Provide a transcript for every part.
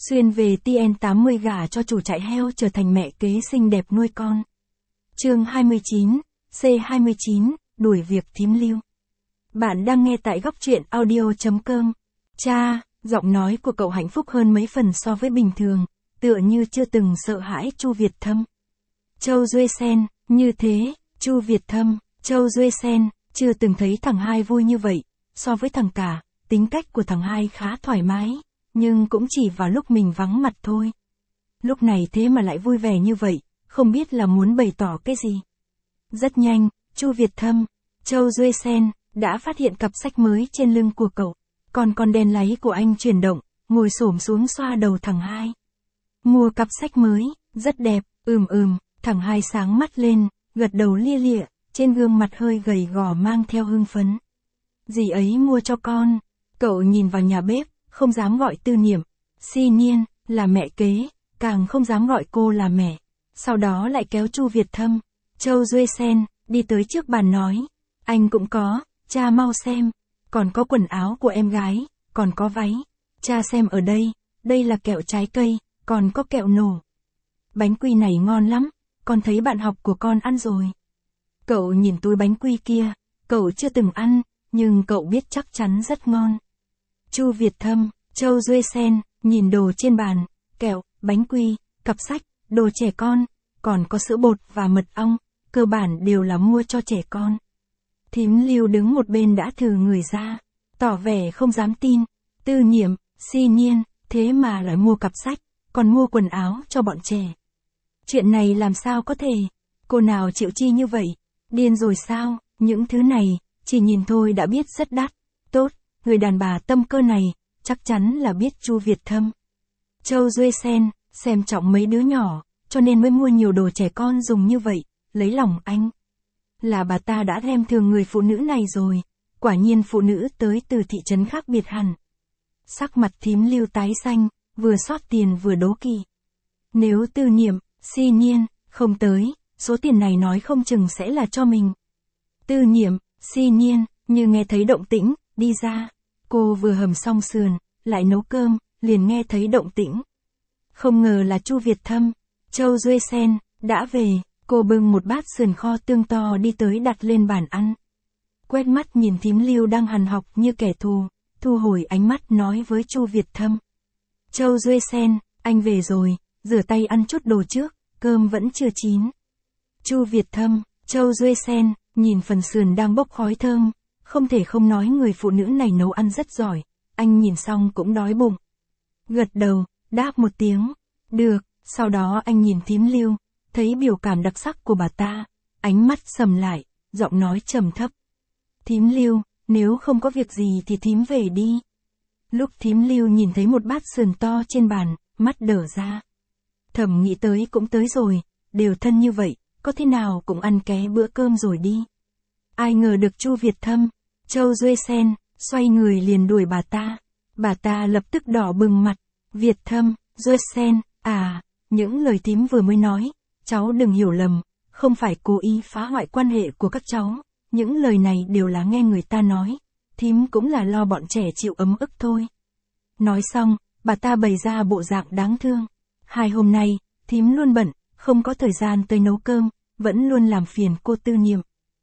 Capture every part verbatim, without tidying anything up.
Xuyên về T N tám mươi gả cho chủ trại heo trở thành mẹ kế xinh đẹp nuôi con. Chương hai mươi chín, C hai mươi chín, đuổi việc thím Lưu. Bạn đang nghe tại góc truyện audio chấm com. Cha, giọng nói của cậu hạnh phúc hơn mấy phần so với bình thường, tựa như chưa từng sợ hãi Chu Việt Thâm. Châu Duê Sen, như thế, Chu Việt Thâm, Châu Duê Sen, chưa từng thấy thằng hai vui như vậy, so với thằng cả, tính cách của thằng hai khá thoải mái, nhưng cũng chỉ vào lúc mình vắng mặt thôi. Lúc này thế mà lại vui vẻ như vậy, không biết là muốn bày tỏ cái gì. Rất nhanh, Chu Việt Thâm, Châu Duê Sen, đã phát hiện cặp sách mới trên lưng của cậu, còn con đen láy của anh chuyển động, ngồi xổm xuống xoa đầu thằng hai. Mua cặp sách mới, rất đẹp, ừm ừm, thằng hai sáng mắt lên, gật đầu lia lịa, trên gương mặt hơi gầy gò mang theo hưng phấn. Dì ấy mua cho con, cậu nhìn vào nhà bếp, không dám gọi Tư Niệm, Si Niên, là mẹ kế, càng không dám gọi cô là mẹ. Sau đó lại kéo Chu Việt Thâm, Châu Duê Sen, đi tới trước bàn nói, anh cũng có, cha mau xem, còn có quần áo của em gái, còn có váy, cha xem ở đây, đây là kẹo trái cây, còn có kẹo nổ. Bánh quy này ngon lắm, con thấy bạn học của con ăn rồi. Cậu nhìn túi bánh quy kia, cậu chưa từng ăn, nhưng cậu biết chắc chắn rất ngon. Chu Việt Thâm, Châu Duê Sen, nhìn đồ trên bàn, kẹo, bánh quy, cặp sách, đồ trẻ con, còn có sữa bột và mật ong, cơ bản đều là mua cho trẻ con. Thím Lưu đứng một bên đã thừ người ra, tỏ vẻ không dám tin, Tư Niệm, Si Niên, thế mà lại mua cặp sách, còn mua quần áo cho bọn trẻ. Chuyện này làm sao có thể, cô nào chịu chi như vậy, điên rồi sao, những thứ này, chỉ nhìn thôi đã biết rất đắt, tốt, người đàn bà tâm cơ này, chắc chắn là biết Chu Việt Thâm. Châu Duê Sen, xem trọng mấy đứa nhỏ, cho nên mới mua nhiều đồ trẻ con dùng như vậy, lấy lòng anh. Là bà ta đã thèm thường người phụ nữ này rồi, quả nhiên phụ nữ tới từ thị trấn khác biệt hẳn. Sắc mặt thím Lưu tái xanh, vừa xót tiền vừa đố kỵ. Nếu Tư Niệm, Si Niên, không tới, số tiền này nói không chừng sẽ là cho mình. Tư Niệm, Si Niên, như nghe thấy động tĩnh, đi ra. Cô vừa hầm xong sườn, lại nấu cơm, liền nghe thấy động tĩnh. Không ngờ là Chu Việt Thâm, Châu Duê Sen, đã về, cô bưng một bát sườn kho tương to đi tới đặt lên bàn ăn. Quét mắt nhìn thím Lưu đang hằn học như kẻ thù, thu hồi ánh mắt nói với Chu Việt Thâm. Châu Duê Sen, anh về rồi, rửa tay ăn chút đồ trước, cơm vẫn chưa chín. Chu Việt Thâm, Châu Duê Sen, nhìn phần sườn đang bốc khói thơm, không thể không nói người phụ nữ này nấu ăn rất giỏi, anh nhìn xong cũng đói bụng. Gật đầu, đáp một tiếng, được, sau đó anh nhìn thím Lưu, thấy biểu cảm đặc sắc của bà ta, ánh mắt sầm lại, giọng nói trầm thấp. Thím Lưu, nếu không có việc gì thì thím về đi. Lúc thím Lưu nhìn thấy một bát sườn to trên bàn, mắt đờ ra. Thầm nghĩ tới cũng tới rồi, đều thân như vậy, có thế nào cũng ăn ké bữa cơm rồi đi. Ai ngờ được Chu Việt Thâm, Châu Duê Sen, xoay người liền đuổi bà ta. Bà ta lập tức đỏ bừng mặt. Việt Thâm, Duê Sen, à, những lời thím vừa mới nói, cháu đừng hiểu lầm, không phải cố ý phá hoại quan hệ của các cháu. Những lời này đều là nghe người ta nói, thím cũng là lo bọn trẻ chịu ấm ức thôi. Nói xong, bà ta bày ra bộ dạng đáng thương. Hai hôm nay, thím luôn bận, không có thời gian tới nấu cơm, vẫn luôn làm phiền cô Tư Niệm.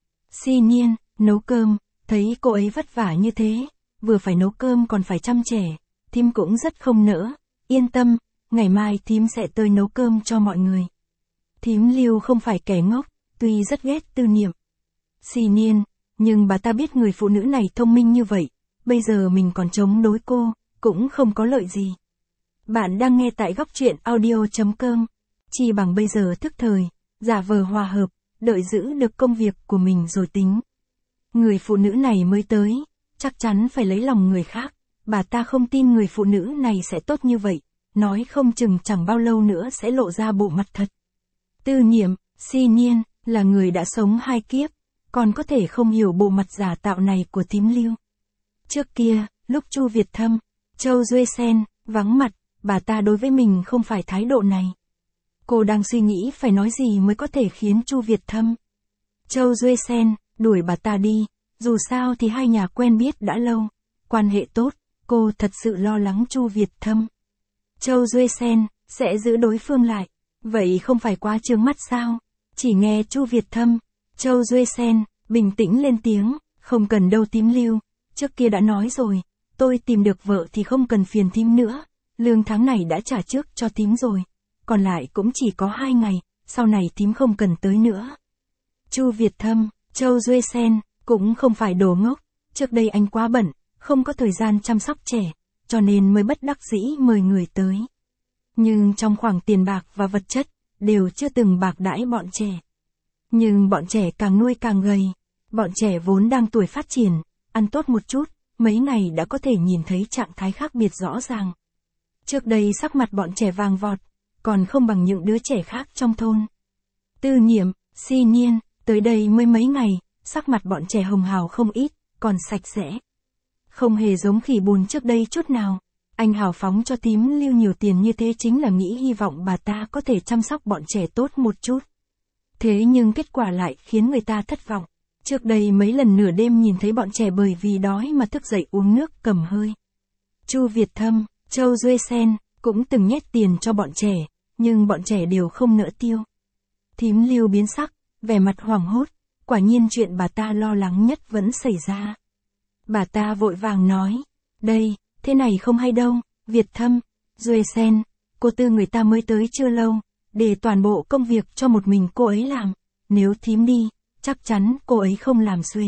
Si Niên, nấu cơm, thấy cô ấy vất vả như thế, vừa phải nấu cơm còn phải chăm trẻ, thím cũng rất không nỡ, yên tâm, ngày mai thím sẽ tới nấu cơm cho mọi người. Thím Lưu không phải kẻ ngốc, tuy rất ghét Tư Niệm, Si Niên, nhưng bà ta biết người phụ nữ này thông minh như vậy, bây giờ mình còn chống đối cô, cũng không có lợi gì. Bạn đang nghe tại góc truyện audio chấm com, chỉ bằng bây giờ thức thời, giả vờ hòa hợp, đợi giữ được công việc của mình rồi tính. Người phụ nữ này mới tới, chắc chắn phải lấy lòng người khác, bà ta không tin người phụ nữ này sẽ tốt như vậy, nói không chừng chẳng bao lâu nữa sẽ lộ ra bộ mặt thật. Tư Niệm, Si Niên, là người đã sống hai kiếp, còn có thể không hiểu bộ mặt giả tạo này của thím Lưu. Trước kia, lúc Chu Việt Thâm, Châu Duê Sen, vắng mặt, bà ta đối với mình không phải thái độ này. Cô đang suy nghĩ phải nói gì mới có thể khiến Chu Việt Thâm, Châu Duê Sen, đuổi bà ta đi, dù sao thì hai nhà quen biết đã lâu, quan hệ tốt, cô thật sự lo lắng Chu Việt Thâm. Châu Duê Sen, sẽ giữ đối phương lại. Vậy không phải quá trướng mắt sao? Chỉ nghe Chu Việt Thâm, Châu Duê Sen, bình tĩnh lên tiếng, không cần đâu Tím Lưu, trước kia đã nói rồi, tôi tìm được vợ thì không cần phiền thím nữa, lương tháng này đã trả trước cho thím rồi, còn lại cũng chỉ có hai ngày, sau này thím không cần tới nữa. Chu Việt Thâm, Châu Duê Sen, cũng không phải đồ ngốc, trước đây anh quá bận, không có thời gian chăm sóc trẻ, cho nên mới bất đắc dĩ mời người tới. Nhưng trong khoảng tiền bạc và vật chất, đều chưa từng bạc đãi bọn trẻ. Nhưng bọn trẻ càng nuôi càng gầy, bọn trẻ vốn đang tuổi phát triển, ăn tốt một chút, mấy ngày đã có thể nhìn thấy trạng thái khác biệt rõ ràng. Trước đây sắc mặt bọn trẻ vàng vọt, còn không bằng những đứa trẻ khác trong thôn. Tư Nhiệm, Si Niên, tới đây mới mấy ngày, sắc mặt bọn trẻ hồng hào không ít, còn sạch sẽ. Không hề giống khỉ bùn trước đây chút nào. Anh hào phóng cho Tím Lưu nhiều tiền như thế chính là nghĩ hy vọng bà ta có thể chăm sóc bọn trẻ tốt một chút. Thế nhưng kết quả lại khiến người ta thất vọng. Trước đây mấy lần nửa đêm nhìn thấy bọn trẻ bởi vì đói mà thức dậy uống nước cầm hơi. Chu Việt Thâm, Châu Duê Sen, cũng từng nhét tiền cho bọn trẻ, nhưng bọn trẻ đều không nỡ tiêu. Thím Lưu biến sắc, vẻ mặt hoảng hốt, quả nhiên chuyện bà ta lo lắng nhất vẫn xảy ra. Bà ta vội vàng nói, đây, thế này không hay đâu, Việt Thâm, Duê Sen, cô Tư người ta mới tới chưa lâu, để toàn bộ công việc cho một mình cô ấy làm, nếu thím đi, chắc chắn cô ấy không làm xuể.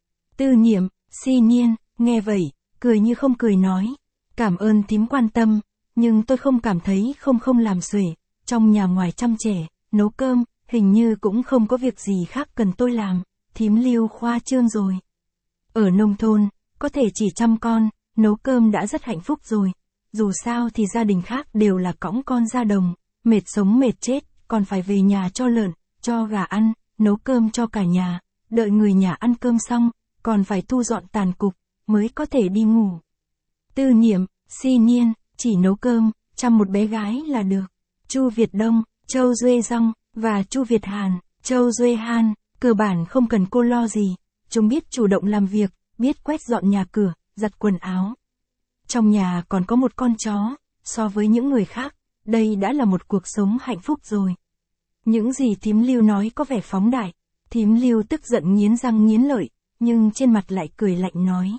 Tư Nhiệm, Si Niên, nghe vậy, cười như không cười nói, cảm ơn thím quan tâm, nhưng tôi không cảm thấy không không làm xuể, trong nhà ngoài chăm trẻ, nấu cơm, hình như cũng không có việc gì khác cần tôi làm, thím Lưu khoa trương rồi. Ở nông thôn, có thể chỉ chăm con, nấu cơm đã rất hạnh phúc rồi, dù sao thì gia đình khác đều là cõng con ra đồng, mệt sống mệt chết, còn phải về nhà cho lợn, cho gà ăn, nấu cơm cho cả nhà, đợi người nhà ăn cơm xong, còn phải thu dọn tàn cục, mới có thể đi ngủ. Tư Nhiệm, Si Niên, chỉ nấu cơm, chăm một bé gái là được. Chu Việt Đông, Châu Duê Dong, và Chu Việt Hàn, Châu Duê Han, cơ bản không cần cô lo gì, chúng biết chủ động làm việc, biết quét dọn nhà cửa, giặt quần áo. Trong nhà còn có một con chó, so với những người khác, đây đã là một cuộc sống hạnh phúc rồi. Những gì thím Lưu nói có vẻ phóng đại, thím Lưu tức giận nghiến răng nghiến lợi, nhưng trên mặt lại cười lạnh nói.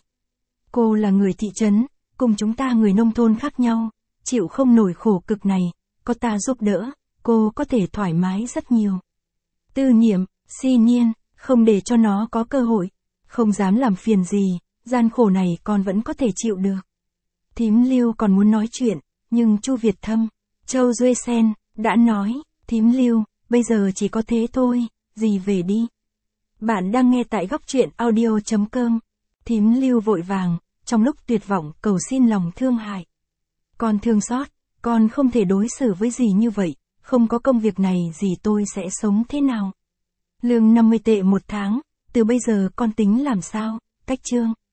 Cô là người thị trấn, cùng chúng ta người nông thôn khác nhau, chịu không nổi khổ cực này, có ta giúp đỡ, cô có thể thoải mái rất nhiều. Tư Nhiệm, Si Niên, không để cho nó có cơ hội, không dám làm phiền gì, gian khổ này con vẫn có thể chịu được. Thím Lưu còn muốn nói chuyện, nhưng Chu Việt Thâm, Châu Duê Sen, đã nói, thím Lưu, bây giờ chỉ có thế thôi, gì về đi. Bạn đang nghe tại góc truyện audio chấm com. Thím Lưu vội vàng, trong lúc tuyệt vọng cầu xin lòng thương hại. Con thương xót, con không thể đối xử với dì như vậy, không có công việc này dì tôi sẽ sống thế nào. Lương năm mươi tệ một tháng, từ bây giờ con tính làm sao, cách chương.